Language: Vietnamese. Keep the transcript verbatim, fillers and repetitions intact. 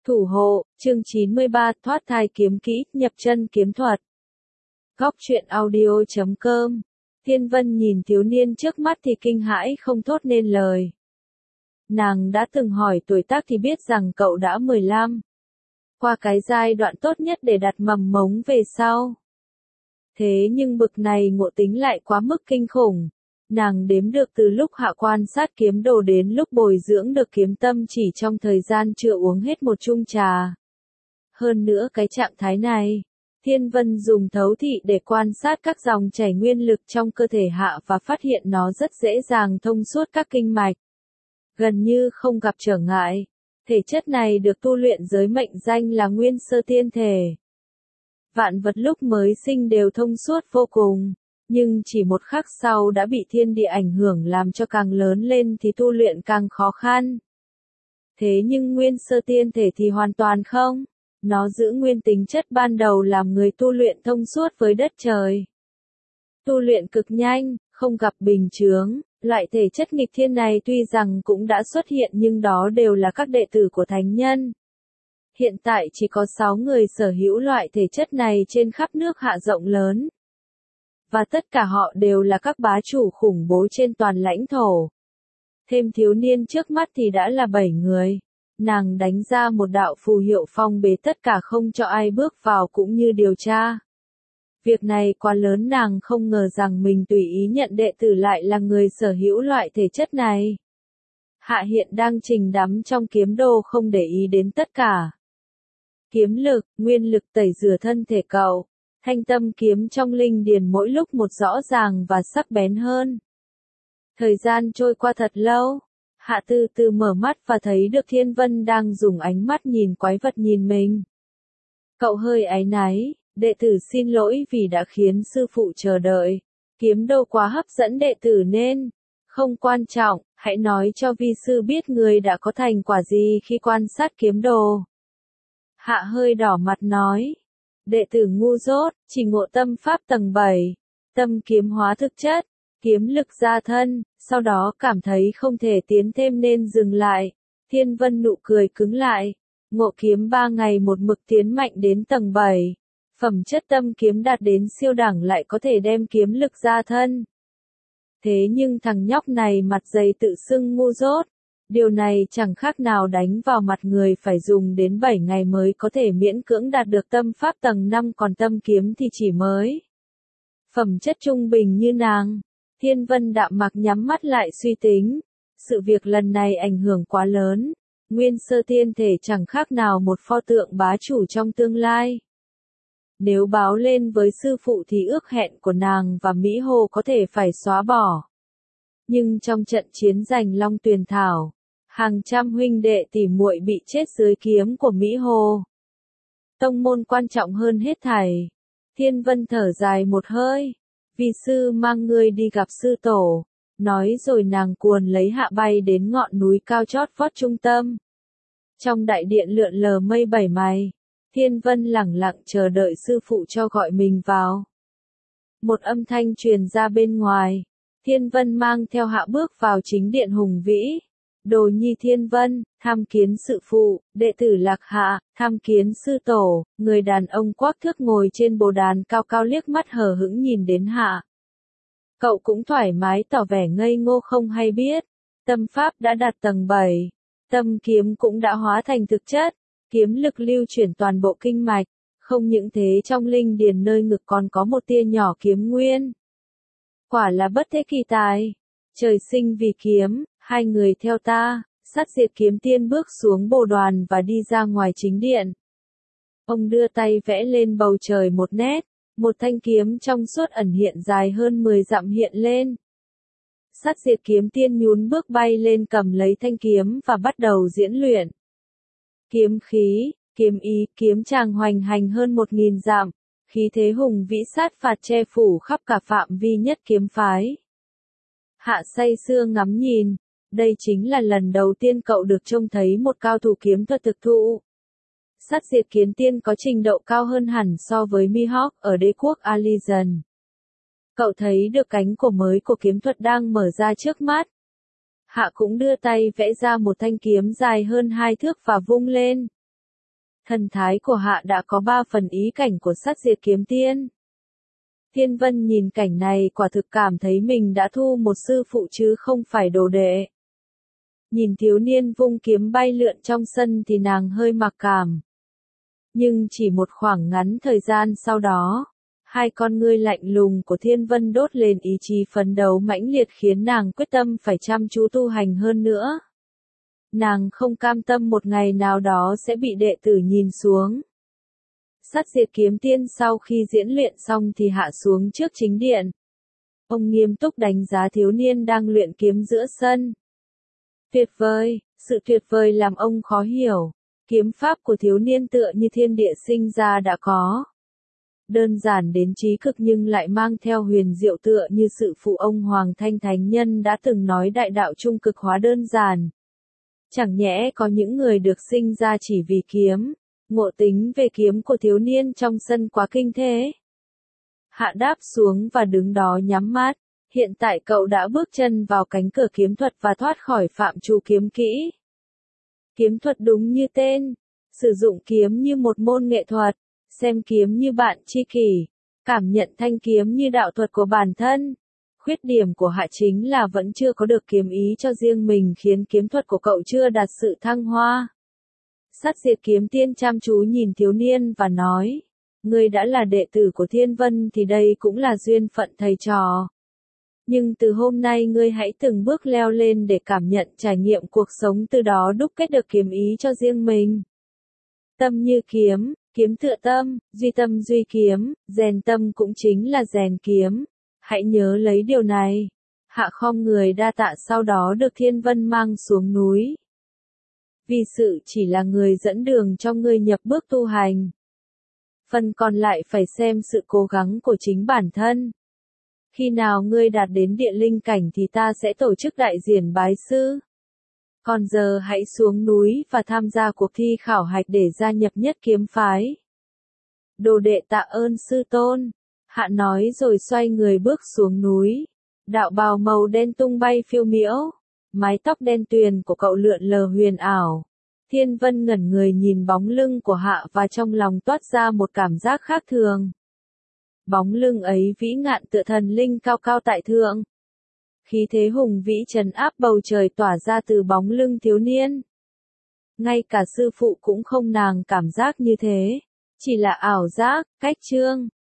Thủ hộ, chương chín mươi ba, thoát thai kiếm kỹ, nhập chân kiếm thuật. Góc truyện audio chấm com. Thiên Vân nhìn thiếu niên trước mắt thì kinh hãi không thốt nên lời. Nàng đã từng hỏi tuổi tác thì biết rằng cậu đã mười lăm. Qua cái giai đoạn tốt nhất để đặt mầm mống về sau. Thế nhưng bực này ngộ tính lại quá mức kinh khủng. Nàng đếm được từ lúc hạ quan sát kiếm đồ đến lúc bồi dưỡng được kiếm tâm chỉ trong thời gian chưa uống hết một chung trà. Hơn nữa cái trạng thái này, Thiên Vân dùng thấu thị để quan sát các dòng chảy nguyên lực trong cơ thể hạ và phát hiện nó rất dễ dàng thông suốt các kinh mạch. Gần như không gặp trở ngại, thể chất này được tu luyện giới mệnh danh là nguyên sơ tiên thể. Vạn vật lúc mới sinh đều thông suốt vô cùng. Nhưng chỉ một khắc sau đã bị thiên địa ảnh hưởng làm cho càng lớn lên thì tu luyện càng khó khăn. Thế nhưng nguyên sơ tiên thể thì hoàn toàn không. Nó giữ nguyên tính chất ban đầu làm người tu luyện thông suốt với đất trời. Tu luyện cực nhanh, không gặp bình chướng. Loại thể chất nghịch thiên này tuy rằng cũng đã xuất hiện nhưng đó đều là các đệ tử của thánh nhân. Hiện tại chỉ có sáu người sở hữu loại thể chất này trên khắp nước Hạ rộng lớn. Và tất cả họ đều là các bá chủ khủng bố trên toàn lãnh thổ. Thêm thiếu niên trước mắt thì đã là bảy người. Nàng đánh ra một đạo phù hiệu phong bế tất cả không cho ai bước vào cũng như điều tra. Việc này quá lớn, nàng không ngờ rằng mình tùy ý nhận đệ tử lại là người sở hữu loại thể chất này. Hạ hiện đang chìm đắm trong kiếm đồ không để ý đến tất cả. Kiếm lực, nguyên lực tẩy rửa thân thể cậu. Thanh tâm kiếm trong linh điền mỗi lúc một rõ ràng và sắc bén hơn. Thời gian trôi qua thật lâu. Hạ từ từ mở mắt và thấy được Thiên Vân đang dùng ánh mắt nhìn quái vật nhìn mình. Cậu hơi áy náy, đệ tử xin lỗi vì đã khiến sư phụ chờ đợi. Kiếm đồ quá hấp dẫn đệ tử nên. Không quan trọng, hãy nói cho vi sư biết người đã có thành quả gì khi quan sát kiếm đồ. Hạ hơi đỏ mặt nói. Đệ tử ngu dốt, chỉ ngộ tâm pháp tầng bảy, tâm kiếm hóa thực chất, kiếm lực ra thân, sau đó cảm thấy không thể tiến thêm nên dừng lại. Thiên Vân nụ cười cứng lại, ngộ kiếm ba ngày một mực tiến mạnh đến tầng bảy, phẩm chất tâm kiếm đạt đến siêu đẳng lại có thể đem kiếm lực ra thân. Thế nhưng thằng nhóc này mặt dày tự xưng ngu dốt. Điều này chẳng khác nào đánh vào mặt người phải dùng đến bảy ngày mới có thể miễn cưỡng đạt được tâm pháp tầng năm, còn tâm kiếm thì chỉ mới phẩm chất trung bình như nàng. Thiên Vân đạm mạc nhắm mắt lại suy tính. Sự việc lần này ảnh hưởng quá lớn. Nguyên sơ tiên thể chẳng khác nào một pho tượng bá chủ trong tương lai. Nếu báo lên với sư phụ thì ước hẹn của nàng và Mỹ Hồ có thể phải xóa bỏ. Nhưng trong trận chiến giành Long Tuyền Thảo, hàng trăm huynh đệ tỉ muội bị chết dưới kiếm của Mỹ Hồ. Tông môn quan trọng hơn hết thảy. Thiên Vân thở dài một hơi. Vi sư mang ngươi đi gặp sư tổ. Nói rồi nàng cuồn lấy Hạ bay đến ngọn núi cao chót vót trung tâm. Trong đại điện lượn lờ mây bảy mày, Thiên Vân lẳng lặng chờ đợi sư phụ cho gọi mình vào. Một âm thanh truyền ra bên ngoài. Thiên Vân mang theo Hạ bước vào chính điện hùng vĩ. Đồ nhi Thiên Vân, tham kiến sư phụ, đệ tử Lạc Hạ, tham kiến sư tổ. Người đàn ông quắc thước ngồi trên bồ đàn cao cao liếc mắt hờ hững nhìn đến Hạ. Cậu cũng thoải mái tỏ vẻ ngây ngô không hay biết. Tâm pháp đã đạt tầng bảy. Tâm kiếm cũng đã hóa thành thực chất. Kiếm lực lưu chuyển toàn bộ kinh mạch. Không những thế, trong linh điền nơi ngực còn có một tia nhỏ kiếm nguyên. Quả là bất thế kỳ tài. Trời sinh vì kiếm, hai người theo ta. Sát diệt kiếm tiên bước xuống bồ đoàn và đi ra ngoài chính điện. Ông đưa tay vẽ lên bầu trời một nét. Một thanh kiếm trong suốt ẩn hiện dài hơn mười dặm hiện lên. Sát diệt kiếm tiên nhún bước bay lên cầm lấy thanh kiếm và bắt đầu diễn luyện. Kiếm khí, kiếm ý, kiếm tràng hoành hành hơn một nghìn dặm. Khí thế hùng vĩ sát phạt che phủ khắp cả phạm vi nhất kiếm phái. Hạ say sưa ngắm nhìn. Đây chính là lần đầu tiên cậu được trông thấy một cao thủ kiếm thuật thực thụ. Sát diệt kiếm tiên có trình độ cao hơn hẳn so với Mihawk ở đế quốc Alizen. Cậu thấy được cánh cổ mới của kiếm thuật đang mở ra trước mắt. Hạ cũng đưa tay vẽ ra một thanh kiếm dài hơn hai thước và vung lên. Thần thái của Hạ đã có ba phần ý cảnh của sát diệt kiếm tiên. Thiên Vân nhìn cảnh này quả thực cảm thấy mình đã thu một sư phụ chứ không phải đồ đệ. Nhìn thiếu niên vung kiếm bay lượn trong sân thì nàng hơi mặc cảm. Nhưng chỉ một khoảng ngắn thời gian sau đó, hai con ngươi lạnh lùng của Thiên Vân đốt lên ý chí phấn đấu mãnh liệt khiến nàng quyết tâm phải chăm chú tu hành hơn nữa. Nàng không cam tâm một ngày nào đó sẽ bị đệ tử nhìn xuống. Sát diệt kiếm tiên sau khi diễn luyện xong thì hạ xuống trước chính điện. Ông nghiêm túc đánh giá thiếu niên đang luyện kiếm giữa sân. Tuyệt vời, sự tuyệt vời làm ông khó hiểu. Kiếm pháp của thiếu niên tựa như thiên địa sinh ra đã có. Đơn giản đến trí cực nhưng lại mang theo huyền diệu tựa như sự phụ ông Hoàng Thanh Thánh Nhân đã từng nói đại đạo trung cực hóa đơn giản. Chẳng nhẽ có những người được sinh ra chỉ vì kiếm, ngộ tính về kiếm của thiếu niên trong sân quá kinh thế. Hạ đáp xuống và đứng đó nhắm mắt, hiện tại cậu đã bước chân vào cánh cửa kiếm thuật và thoát khỏi phạm trù kiếm kỹ. Kiếm thuật đúng như tên, sử dụng kiếm như một môn nghệ thuật, xem kiếm như bạn tri kỷ, cảm nhận thanh kiếm như đạo thuật của bản thân. Khuyết điểm của Hạ chính là vẫn chưa có được kiếm ý cho riêng mình khiến kiếm thuật của cậu chưa đạt sự thăng hoa. Sát diệt kiếm tiên chăm chú nhìn thiếu niên và nói, ngươi đã là đệ tử của Thiên Vân thì đây cũng là duyên phận thầy trò. Nhưng từ hôm nay ngươi hãy từng bước leo lên để cảm nhận trải nghiệm cuộc sống từ đó đúc kết được kiếm ý cho riêng mình. Tâm như kiếm, kiếm tựa tâm, duy tâm duy kiếm, rèn tâm cũng chính là rèn kiếm. Hãy nhớ lấy điều này. Hạ khom người đa tạ sau đó được Thiên Vân mang xuống núi. Vì sự chỉ là người dẫn đường cho ngươi nhập bước tu hành. Phần còn lại phải xem sự cố gắng của chính bản thân. Khi nào ngươi đạt đến địa linh cảnh thì ta sẽ tổ chức đại điển bái sư. Còn giờ hãy xuống núi và tham gia cuộc thi khảo hạch để gia nhập nhất kiếm phái. Đồ đệ tạ ơn sư tôn. Hạ nói rồi xoay người bước xuống núi. Đạo bào màu đen tung bay phiêu miễu. Mái tóc đen tuyền của cậu lượn lờ huyền ảo. Thiên Vân ngẩn người nhìn bóng lưng của Hạ và trong lòng toát ra một cảm giác khác thường. Bóng lưng ấy vĩ ngạn tựa thần linh cao cao tại thượng. Khí thế hùng vĩ trấn áp bầu trời tỏa ra từ bóng lưng thiếu niên. Ngay cả sư phụ cũng không nàng cảm giác như thế. Chỉ là ảo giác, cách chương.